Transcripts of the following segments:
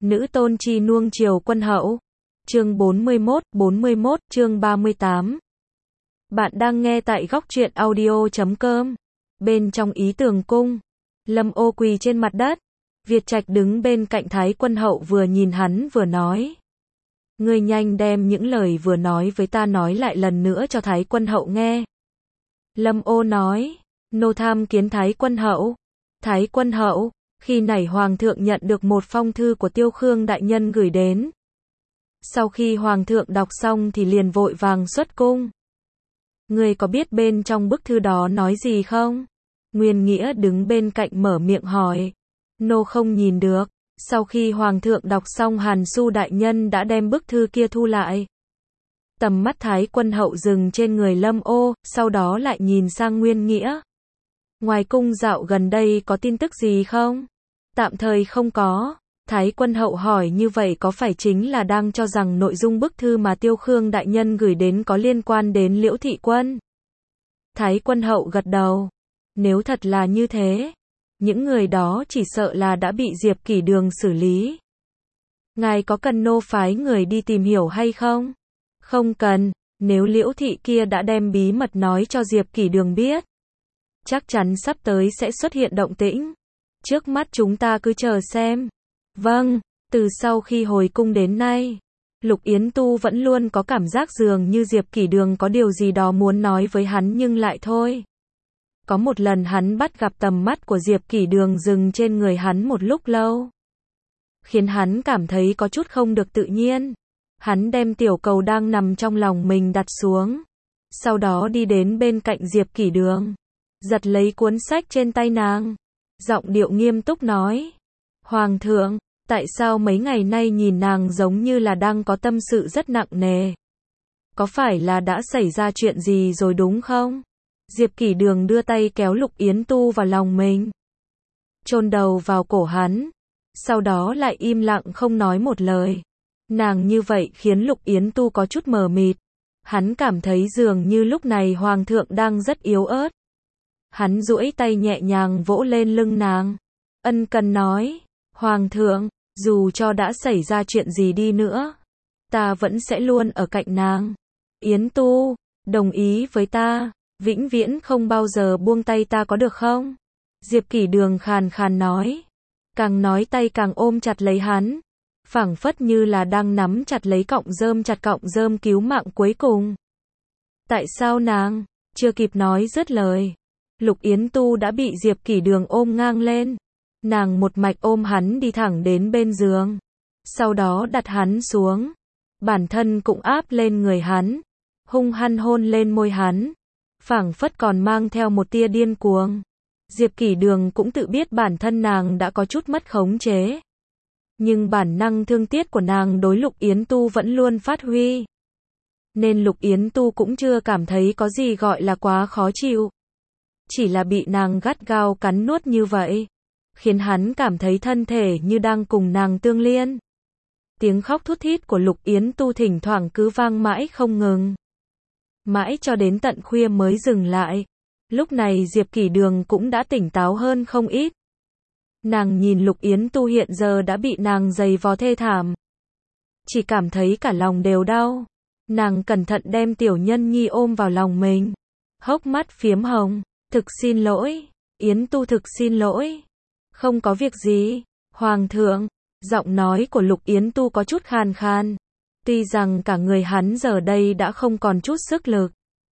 Nữ tôn chi nuông chiều quân hậu. Chương 41, chương 38. Bạn đang nghe tại góc truyện audio.com. Bên trong ý tường cung, Lâm Ô quỳ trên mặt đất. Việt Trạch đứng bên cạnh Thái Quân Hậu vừa nhìn hắn vừa nói. Ngươi nhanh đem những lời vừa nói với ta nói lại lần nữa cho Thái Quân Hậu nghe. Lâm Ô nói, nô tham kiến Thái Quân Hậu. Thái Quân Hậu, khi nãy Hoàng thượng nhận được một phong thư của Tiêu Khương đại nhân gửi đến. Sau khi Hoàng thượng đọc xong thì liền vội vàng xuất cung. Ngươi có biết bên trong bức thư đó nói gì không? Nguyên Nghĩa đứng bên cạnh mở miệng hỏi. Nô không nhìn được. Sau khi Hoàng thượng đọc xong, Hàn Su đại nhân đã đem bức thư kia thu lại. Tầm mắt Thái Quân Hậu dừng trên người Lâm Ô, sau đó lại nhìn sang Nguyên Nghĩa. Ngoài cung dạo gần đây có tin tức gì không? Tạm thời không có. Thái Quân Hậu hỏi như vậy có phải chính là đang cho rằng nội dung bức thư mà Tiêu Khương đại nhân gửi đến có liên quan đến Liễu Thị Quân? Thái Quân Hậu gật đầu. Nếu thật là như thế, những người đó chỉ sợ là đã bị Diệp Kỷ Đường xử lý. Ngài có cần nô phái người đi tìm hiểu hay không? Không cần, nếu Liễu Thị kia đã đem bí mật nói cho Diệp Kỷ Đường biết, chắc chắn sắp tới sẽ xuất hiện động tĩnh. Trước mắt chúng ta cứ chờ xem. Vâng, từ sau khi hồi cung đến nay, Lục Yến Tu vẫn luôn có cảm giác dường như Diệp Kỷ Đường có điều gì đó muốn nói với hắn nhưng lại thôi. Có một lần hắn bắt gặp tầm mắt của Diệp Kỷ Đường dừng trên người hắn một lúc lâu, khiến hắn cảm thấy có chút không được tự nhiên. Hắn đem tiểu cầu đang nằm trong lòng mình đặt xuống, sau đó đi đến bên cạnh Diệp Kỷ Đường, giật lấy cuốn sách trên tay nàng, giọng điệu nghiêm túc nói. Hoàng thượng, tại sao mấy ngày nay nhìn nàng giống như là đang có tâm sự rất nặng nề? Có phải là đã xảy ra chuyện gì rồi đúng không? Diệp Kỷ Đường đưa tay kéo Lục Yến Tu vào lòng mình, chôn đầu vào cổ hắn, sau đó lại im lặng không nói một lời. Nàng như vậy khiến Lục Yến Tu có chút mờ mịt. Hắn cảm thấy dường như lúc này Hoàng thượng đang rất yếu ớt. Hắn duỗi tay nhẹ nhàng vỗ lên lưng nàng, ân cần nói, Hoàng thượng, dù cho đã xảy ra chuyện gì đi nữa, ta vẫn sẽ luôn ở cạnh nàng. Yến Tu, đồng ý với ta, vĩnh viễn không bao giờ buông tay ta có được không? Diệp Kỷ Đường khàn khàn nói. Càng nói tay càng ôm chặt lấy hắn, phảng phất như là đang nắm chặt lấy cọng rơm cứu mạng cuối cùng. Tại sao nàng? Chưa kịp nói dứt lời, Lục Yến Tu đã bị Diệp Kỷ Đường ôm ngang lên. Nàng một mạch ôm hắn đi thẳng đến bên giường, sau đó đặt hắn xuống, bản thân cũng áp lên người hắn, hung hăng hôn lên môi hắn, phảng phất còn mang theo một tia điên cuồng. Diệp Kỷ Đường cũng tự biết bản thân nàng đã có chút mất khống chế, nhưng bản năng thương tiếc của nàng đối Lục Yến Tu vẫn luôn phát huy, nên Lục Yến Tu cũng chưa cảm thấy có gì gọi là quá khó chịu. Chỉ là bị nàng gắt gao cắn nuốt như vậy, khiến hắn cảm thấy thân thể như đang cùng nàng tương liên. Tiếng khóc thút thít của Lục Yến Tu thỉnh thoảng cứ vang mãi không ngừng, mãi cho đến tận khuya mới dừng lại. Lúc này Diệp Kỷ Đường cũng đã tỉnh táo hơn không ít. Nàng nhìn Lục Yến Tu hiện giờ đã bị nàng giày vò thê thảm, chỉ cảm thấy cả lòng đều đau. Nàng cẩn thận đem tiểu nhân nhi ôm vào lòng mình, hốc mắt phiếm hồng. Thực xin lỗi, Yến Tu, thực xin lỗi. Không có việc gì, Hoàng thượng. Giọng nói của Lục Yến Tu có chút khàn khàn. Tuy rằng cả người hắn giờ đây đã không còn chút sức lực,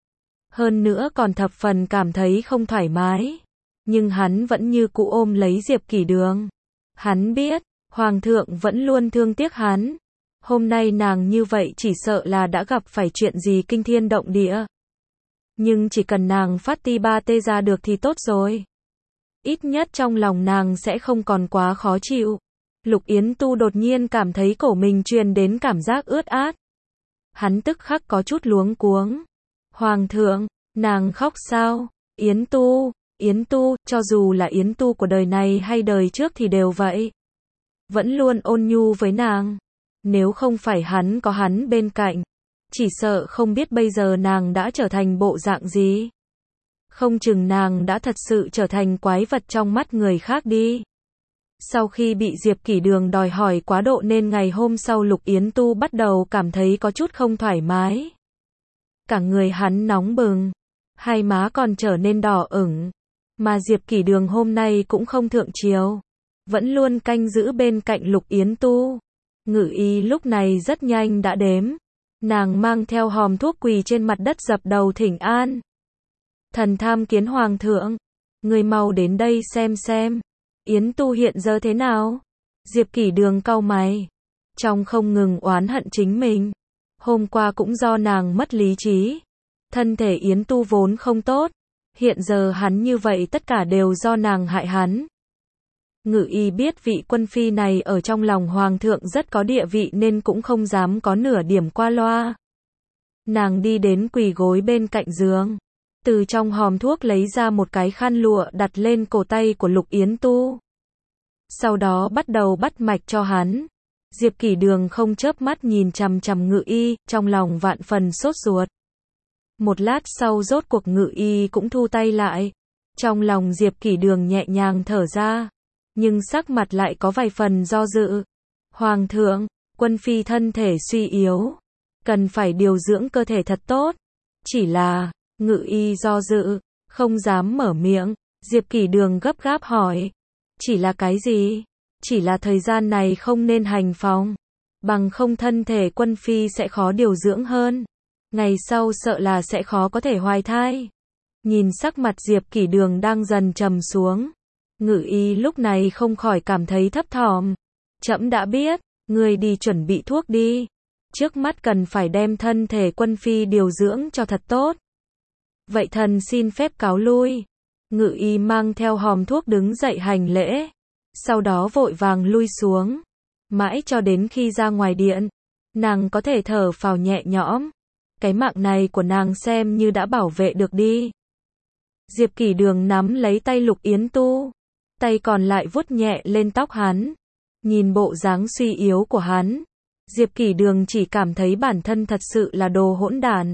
hơn nữa còn thập phần cảm thấy không thoải mái, nhưng hắn vẫn như cũ ôm lấy Diệp Kỷ Đường. Hắn biết, Hoàng thượng vẫn luôn thương tiếc hắn. Hôm nay nàng như vậy chỉ sợ là đã gặp phải chuyện gì kinh thiên động địa. Nhưng chỉ cần nàng phát ti ba tê ra được thì tốt rồi. Ít nhất trong lòng nàng sẽ không còn quá khó chịu. Lục Yến Tu đột nhiên cảm thấy cổ mình truyền đến cảm giác ướt át. Hắn tức khắc có chút luống cuống. Hoàng thượng, nàng khóc sao? Yến Tu, cho dù là Yến Tu của đời này hay đời trước thì đều vậy. Vẫn luôn ôn nhu với nàng. Nếu không phải hắn có hắn bên cạnh, chỉ sợ không biết bây giờ nàng đã trở thành bộ dạng gì. Không chừng nàng đã thật sự trở thành quái vật trong mắt người khác đi. Sau khi bị Diệp Kỷ Đường đòi hỏi quá độ nên ngày hôm sau Lục Yến Tu bắt đầu cảm thấy có chút không thoải mái. Cả người hắn nóng bừng, hai má còn trở nên đỏ ửng, mà Diệp Kỷ Đường hôm nay cũng không thượng triều, vẫn luôn canh giữ bên cạnh Lục Yến Tu. Ngự y lúc này rất nhanh đã đếm, nàng mang theo hòm thuốc quỳ trên mặt đất dập đầu thỉnh an. Thần tham kiến hoàng thượng, người mau đến đây xem, Yến Tu hiện giờ thế nào? Diệp Kỷ Đường cau mày, trong không ngừng oán hận chính mình. Hôm qua cũng do nàng mất lý trí, thân thể Yến Tu vốn không tốt, hiện giờ hắn như vậy tất cả đều do nàng hại hắn. Ngự y biết vị quân phi này ở trong lòng hoàng thượng rất có địa vị nên cũng không dám có nửa điểm qua loa. Nàng đi đến quỳ gối bên cạnh giường, từ trong hòm thuốc lấy ra một cái khăn lụa đặt lên cổ tay của Lục Yến Tu. Sau đó bắt đầu bắt mạch cho hắn. Diệp Kỷ Đường không chớp mắt nhìn chằm chằm ngự y, trong lòng vạn phần sốt ruột. Một lát sau rốt cuộc ngự y cũng thu tay lại. Trong lòng Diệp Kỷ Đường nhẹ nhàng thở ra, nhưng sắc mặt lại có vài phần do dự. Hoàng thượng, quân phi thân thể suy yếu, cần phải điều dưỡng cơ thể thật tốt. Chỉ là, ngự y do dự, không dám mở miệng. Diệp Kỷ Đường gấp gáp hỏi, chỉ là cái gì? Chỉ là thời gian này không nên hành phòng, bằng không thân thể quân phi sẽ khó điều dưỡng hơn. Ngày sau sợ là sẽ khó có thể hoài thai. Nhìn sắc mặt Diệp Kỷ Đường đang dần trầm xuống, ngự y lúc này không khỏi cảm thấy thấp thỏm. Trẫm đã biết, ngươi đi chuẩn bị thuốc đi. Trước mắt cần phải đem thân thể quân phi điều dưỡng cho thật tốt. Vậy thần xin phép cáo lui. Ngự y mang theo hòm thuốc đứng dậy hành lễ, sau đó vội vàng lui xuống. Mãi cho đến khi ra ngoài điện, nàng có thể thở phào nhẹ nhõm. Cái mạng này của nàng xem như đã bảo vệ được đi. Diệp Kỷ Đường nắm lấy tay Lục Yến Tu, tay còn lại vuốt nhẹ lên tóc hắn. Nhìn bộ dáng suy yếu của hắn, Diệp Kỷ Đường chỉ cảm thấy bản thân thật sự là đồ hỗn đản.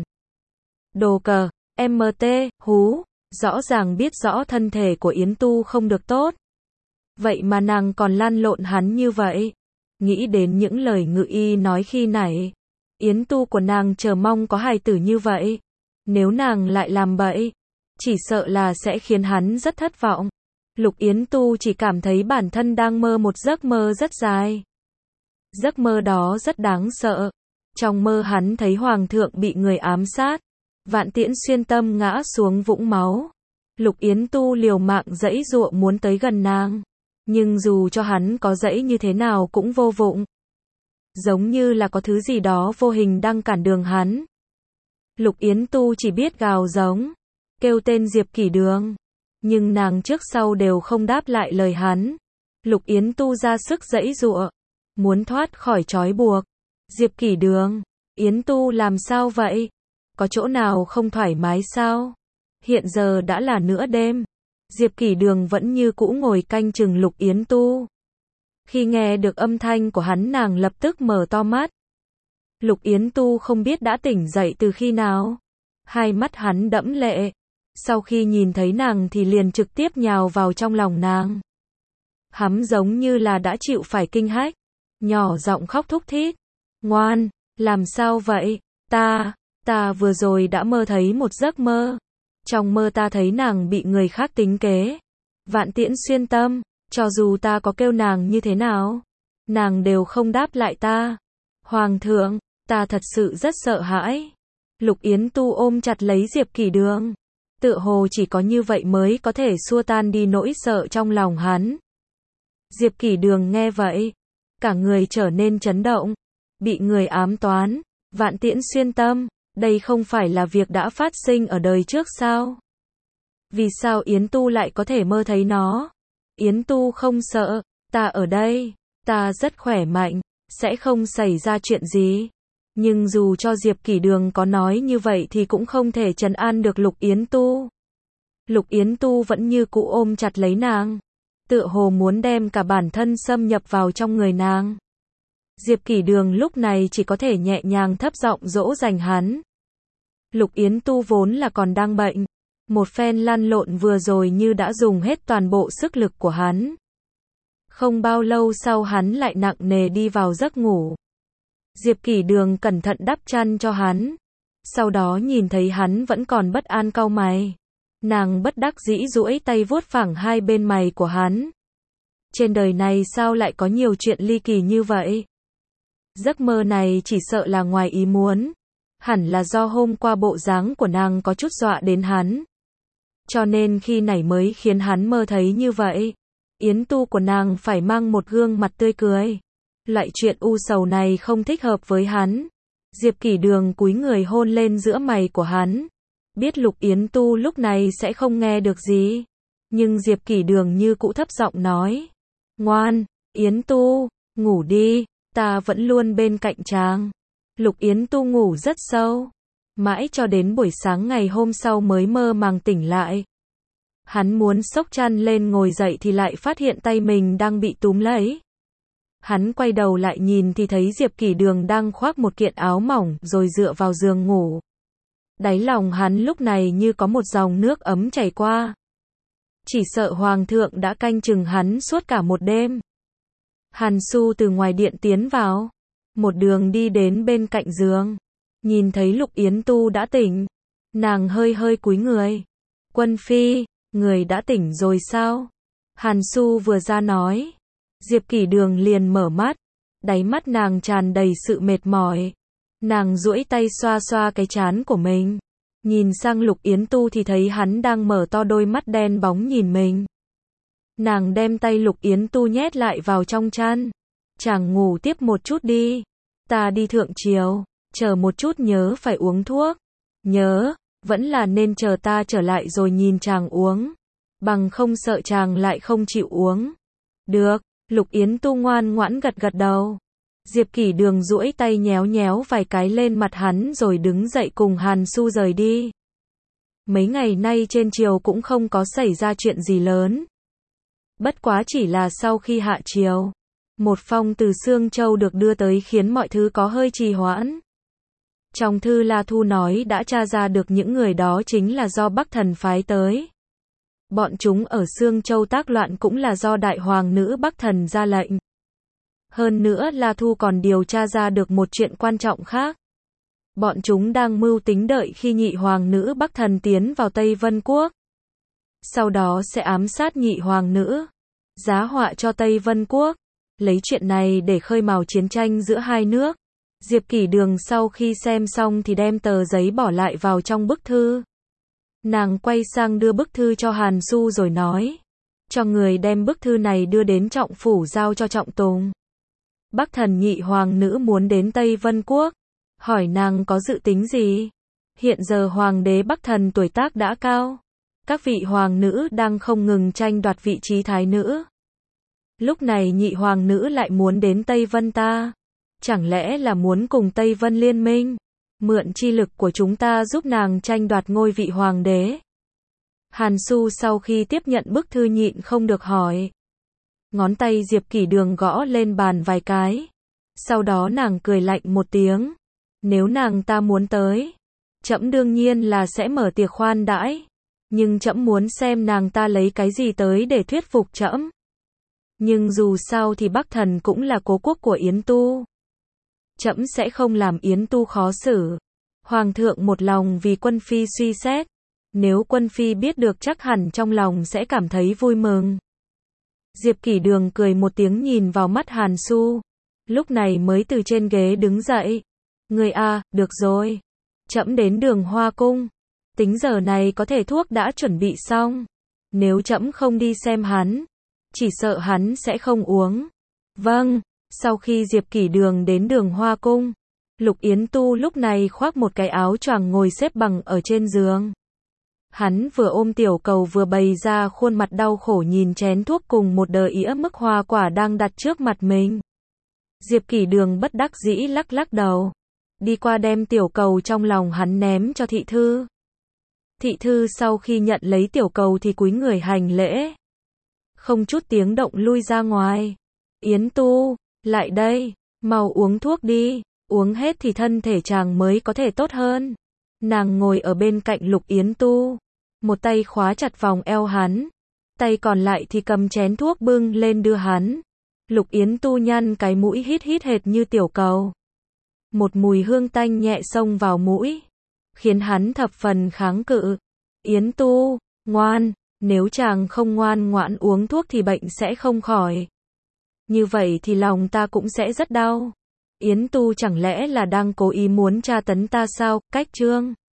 Đồ cờ, MT, hú, rõ ràng biết rõ thân thể của Yến Tu không được tốt. Vậy mà nàng còn lăn lộn hắn như vậy. Nghĩ đến những lời ngự y nói khi nãy, Yến Tu của nàng chờ mong có hài tử như vậy. Nếu nàng lại làm bậy, chỉ sợ là sẽ khiến hắn rất thất vọng. Lục Yến Tu chỉ cảm thấy bản thân đang mơ một giấc mơ rất dài. Giấc mơ đó rất đáng sợ. Trong mơ hắn thấy hoàng thượng bị người ám sát, Vạn Tiễn Xuyên Tâm ngã xuống vũng máu. Lục Yến Tu liều mạng giãy giụa muốn tới gần nàng, nhưng dù cho hắn có giãy như thế nào cũng vô dụng. Giống như là có thứ gì đó vô hình đang cản đường hắn. Lục Yến Tu chỉ biết gào giống, kêu tên Diệp Kỷ Đường, nhưng nàng trước sau đều không đáp lại lời hắn. Lục Yến Tu ra sức giãy giụa, muốn thoát khỏi trói buộc. Diệp Kỷ Đường, Yến Tu làm sao vậy? Có chỗ nào không thoải mái sao? Hiện giờ đã là nửa đêm, Diệp Kỷ Đường vẫn như cũ ngồi canh chừng Lục Yến Tu. Khi nghe được âm thanh của hắn nàng lập tức mở to mắt. Lục Yến Tu không biết đã tỉnh dậy từ khi nào. Hai mắt hắn đẫm lệ. Sau khi nhìn thấy nàng thì liền trực tiếp nhào vào trong lòng nàng. Hắn giống như là đã chịu phải kinh hách. Nhỏ giọng khóc thúc thít. Ngoan, làm sao vậy? Ta vừa rồi đã mơ thấy một giấc mơ. Trong mơ ta thấy nàng bị người khác tính kế. Vạn Tiễn Xuyên Tâm, cho dù ta có kêu nàng như thế nào, nàng đều không đáp lại ta. Hoàng thượng, ta thật sự rất sợ hãi. Lục Yến Tu ôm chặt lấy Diệp Kỷ Đường. Tựa hồ chỉ có như vậy mới có thể xua tan đi nỗi sợ trong lòng hắn. Diệp Kỷ Đường nghe vậy, cả người trở nên chấn động. Bị người ám toán, Vạn Tiễn Xuyên Tâm, đây không phải là việc đã phát sinh ở đời trước sao? Vì sao Yến Tu lại có thể mơ thấy nó? Yến Tu không sợ, ta ở đây, ta rất khỏe mạnh, sẽ không xảy ra chuyện gì. Nhưng dù cho Diệp Kỷ Đường có nói như vậy thì cũng không thể trấn an được Lục Yến Tu. Lục Yến Tu vẫn như cũ ôm chặt lấy nàng, tựa hồ muốn đem cả bản thân xâm nhập vào trong người nàng. Diệp Kỷ Đường lúc này chỉ có thể nhẹ nhàng thấp giọng dỗ dành hắn. Lục Yến Tu vốn là còn đang bệnh, một phen lăn lộn vừa rồi như đã dùng hết toàn bộ sức lực của hắn. Không bao lâu sau hắn lại nặng nề đi vào giấc ngủ. Diệp Kỷ Đường cẩn thận đắp chăn cho hắn. Sau đó nhìn thấy hắn vẫn còn bất an cau mày. Nàng bất đắc dĩ duỗi tay vuốt phẳng hai bên mày của hắn. Trên đời này sao lại có nhiều chuyện ly kỳ như vậy? Giấc mơ này chỉ sợ là ngoài ý muốn. Hẳn là do hôm qua bộ dáng của nàng có chút dọa đến hắn. Cho nên khi nãy mới khiến hắn mơ thấy như vậy. Yến Tu của nàng phải mang một gương mặt tươi cười. Loại chuyện u sầu này không thích hợp với hắn. Diệp Kỷ Đường cúi người hôn lên giữa mày của hắn. Biết Lục Yến Tu lúc này sẽ không nghe được gì. Nhưng Diệp Kỷ Đường như cũ thấp giọng nói. Ngoan, Yến Tu, ngủ đi, ta vẫn luôn bên cạnh chàng. Lục Yến Tu ngủ rất sâu. Mãi cho đến buổi sáng ngày hôm sau mới mơ màng tỉnh lại. Hắn muốn xốc chăn lên ngồi dậy thì lại phát hiện tay mình đang bị túm lấy. Hắn quay đầu lại nhìn thì thấy Diệp Kỷ Đường đang khoác một kiện áo mỏng rồi dựa vào giường ngủ. Đáy lòng hắn lúc này như có một dòng nước ấm chảy qua. Chỉ sợ Hoàng thượng đã canh chừng hắn suốt cả một đêm. Hàn Su từ ngoài điện tiến vào. Một đường đi đến bên cạnh giường. Nhìn thấy Lục Yến Tu đã tỉnh. Nàng hơi hơi cúi người. Quân phi, người đã tỉnh rồi sao? Hàn Su vừa ra nói. Diệp Kỷ Đường liền mở mắt. Đáy mắt nàng tràn đầy sự mệt mỏi. Nàng duỗi tay xoa xoa cái trán của mình. Nhìn sang Lục Yến Tu thì thấy hắn đang mở to đôi mắt đen bóng nhìn mình. Nàng đem tay Lục Yến Tu nhét lại vào trong chăn. Chàng ngủ tiếp một chút đi. Ta đi thượng triều. Chờ một chút nhớ phải uống thuốc. Nhớ, vẫn là nên chờ ta trở lại rồi nhìn chàng uống. Bằng không sợ chàng lại không chịu uống. Được, Lục Yến Tu ngoan ngoãn gật gật đầu. Diệp Kỷ Đường duỗi tay nhéo nhéo vài cái lên mặt hắn rồi đứng dậy cùng Hàn Su rời đi. Mấy ngày nay trên triều cũng không có xảy ra chuyện gì lớn. Bất quá chỉ là sau khi hạ triều, một phong từ Sương Châu được đưa tới khiến mọi thứ có hơi trì hoãn. Trong thư La Thu nói đã tra ra được những người đó chính là do Bắc Thần phái tới. Bọn chúng ở Sương Châu tác loạn cũng là do Đại Hoàng nữ Bắc Thần ra lệnh. Hơn nữa La Thu còn điều tra ra được một chuyện quan trọng khác. Bọn chúng đang mưu tính đợi khi Nhị Hoàng nữ Bắc Thần tiến vào Tây Vân Quốc. Sau đó sẽ ám sát Nhị Hoàng nữ, giá họa cho Tây Vân Quốc. Lấy chuyện này để khơi mào chiến tranh giữa hai nước. Diệp Kỷ Đường sau khi xem xong thì đem tờ giấy bỏ lại vào trong bức thư. Nàng quay sang đưa bức thư cho Hàn Su rồi nói. Cho người đem bức thư này đưa đến Trọng Phủ giao cho Trọng Tùng. Bắc Thần Nhị Hoàng nữ muốn đến Tây Vân Quốc. Hỏi nàng có dự tính gì? Hiện giờ Hoàng đế Bắc Thần tuổi tác đã cao. Các vị Hoàng nữ đang không ngừng tranh đoạt vị trí thái nữ. Lúc này Nhị Hoàng nữ lại muốn đến Tây Vân ta. Chẳng lẽ là muốn cùng Tây Vân liên minh? Mượn chi lực của chúng ta giúp nàng tranh đoạt ngôi vị Hoàng đế. Hàn Su sau khi tiếp nhận bức thư nhịn không được hỏi. Ngón tay Diệp Kỷ Đường gõ lên bàn vài cái. Sau đó nàng cười lạnh một tiếng. Nếu nàng ta muốn tới, trẫm đương nhiên là sẽ mở tiệc khoan đãi. Nhưng trẫm muốn xem nàng ta lấy cái gì tới để thuyết phục trẫm. Nhưng dù sao thì Bắc Thần cũng là cố quốc của Yến Tu. Trẫm sẽ không làm Yến Tu khó xử. Hoàng thượng một lòng vì quân phi suy xét. Nếu quân phi biết được chắc hẳn trong lòng sẽ cảm thấy vui mừng. Diệp Kỷ Đường cười một tiếng nhìn vào mắt Hàn Su. Lúc này mới từ trên ghế đứng dậy. Người à, được rồi. Trẫm đến Đường Hoa Cung. Tính giờ này có thể thuốc đã chuẩn bị xong. Nếu trẫm không đi xem hắn, chỉ sợ hắn sẽ không uống. Vâng. Sau khi Diệp Kỷ Đường đến Đường Hoa Cung, Lục Yến Tu lúc này khoác một cái áo choàng ngồi xếp bằng ở trên giường. Hắn vừa ôm tiểu cầu vừa bày ra khuôn mặt đau khổ nhìn chén thuốc cùng một đờ ĩa mức hoa quả đang đặt trước mặt mình. Diệp Kỷ Đường bất đắc dĩ lắc lắc đầu. Đi qua đem tiểu cầu trong lòng hắn ném cho thị thư. Thị thư sau khi nhận lấy tiểu cầu thì cúi người hành lễ. Không chút tiếng động lui ra ngoài. Yến Tu, lại đây, mau uống thuốc đi, uống hết thì thân thể chàng mới có thể tốt hơn. Nàng ngồi ở bên cạnh Lục Yến Tu, một tay khóa chặt vòng eo hắn, tay còn lại thì cầm chén thuốc bưng lên đưa hắn. Lục Yến Tu nhăn cái mũi hít hít hệt như tiểu cầu. Một mùi hương tanh nhẹ xông vào mũi, khiến hắn thập phần kháng cự. Yến Tu, ngoan, nếu chàng không ngoan ngoãn uống thuốc thì bệnh sẽ không khỏi. Như vậy thì lòng ta cũng sẽ rất đau. Yến Tu chẳng lẽ là đang cố ý muốn tra tấn ta sao? Cách Trương